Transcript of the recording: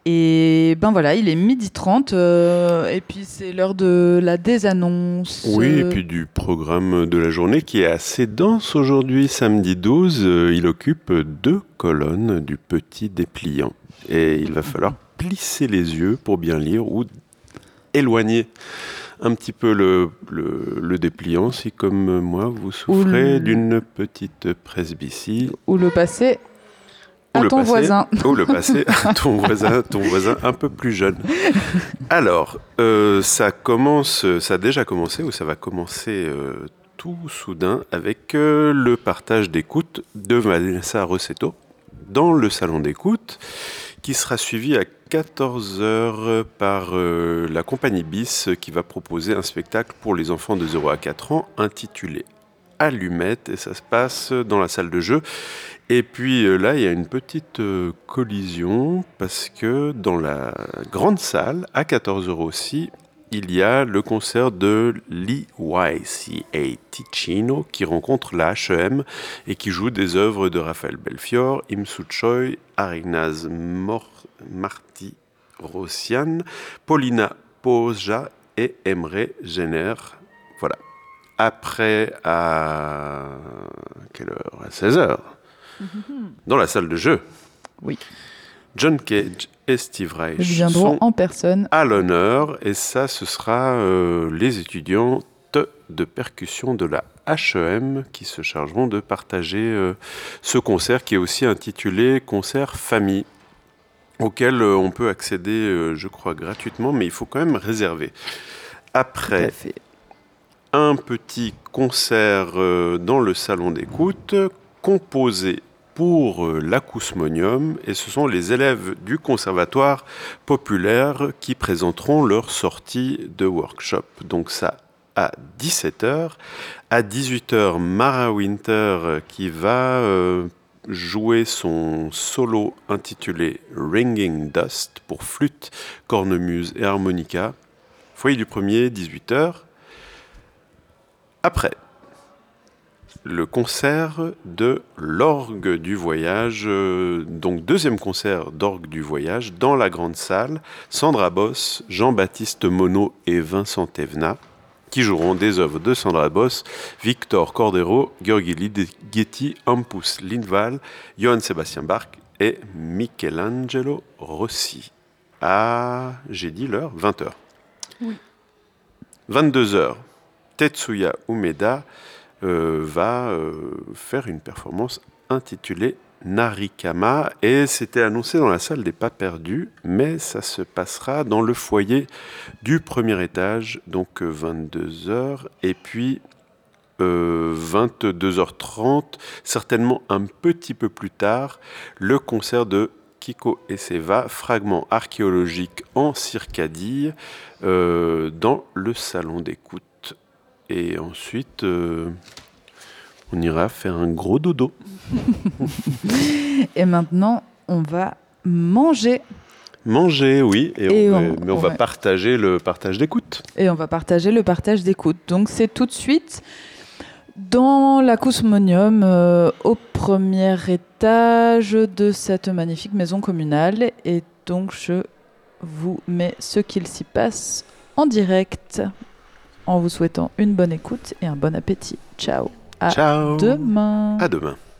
Et ben voilà, il est 12h30 et puis c'est l'heure de la désannonce. Oui, et puis du programme de la journée qui est assez dense aujourd'hui, samedi 12. Il occupe 2 colonnes du petit dépliant. Et il va falloir plisser les yeux pour bien lire ou éloigner un petit peu le dépliant si, comme moi, vous souffrez d'une petite presbytie. Ou le passer Ou à le ton passer, voisin. Ou le passer à ton voisin un peu plus jeune. Alors, ça a déjà commencé, ou ça va commencer tout soudain avec le partage d'écoute de Vanessa Rossetto dans le salon d'écoute, qui sera suivi à 14h par la compagnie BIS, qui va proposer un spectacle pour les enfants de 0 à 4 ans intitulé Allumette, et ça se passe dans la salle de jeu. Et puis là, il y a une petite collision, parce que dans la grande salle, à 14h aussi, il y a le concert de l'EYCA Ticino, qui rencontre la H&M et qui joue des œuvres de Raphaël Belfiore, Im Soo-choi, Arinaz Marti-Rossian, Paulina Poja et Emre Jenner. Voilà. Après, à quelle heure ? À 16h. Dans la salle de jeu. Oui. John Cage et Steve Reich viendront sont en personne à l'honneur, et ça, ce sera les étudiantes de percussion de la H&M qui se chargeront de partager ce concert, qui est aussi intitulé Concert Famille, auquel on peut accéder, je crois, gratuitement, mais il faut quand même réserver. Après, un petit concert dans le salon d'écoute, composé pour l'Acousmonium, et ce sont les élèves du Conservatoire populaire qui présenteront leur sortie de workshop. Donc ça, à 17h. À 18h, Mara Winter qui va jouer son solo intitulé Ringing Dust pour flûte, cornemuse et harmonica. Foyer du premier, 18h. Après, le concert de l'Orgue du Voyage, donc deuxième concert d'Orgue du Voyage dans la grande salle, Sandra Boss, Jean-Baptiste Monod et Vincent Thévenat, qui joueront des œuvres de Sandra Boss, Victor Cordero, Gheorghi Ligeti, Hampus Lindvall, Johann Sebastian Bach et Michelangelo Rossi. J'ai dit l'heure, 20h. Oui. 22h, Tetsuya Umeda va faire une performance intitulée Narikama, et c'était annoncé dans la salle des Pas Perdus, mais ça se passera dans le foyer du premier étage, donc 22h, et puis 22h30, certainement un petit peu plus tard, le concert de Kiko et Seva, fragment archéologique en circadille, dans le salon d'écoute. Et ensuite, on ira faire un gros dodo. Et maintenant, on va manger. Manger, oui. Mais on va partager le partage d'écoute. Et on va partager le partage d'écoute. Donc, c'est tout de suite dans l'Acousmonium, au premier étage de cette magnifique maison communale. Et donc, je vous mets ce qu'il s'y passe en direct, en vous souhaitant une bonne écoute et un bon appétit. Ciao. Ciao. Demain. À demain.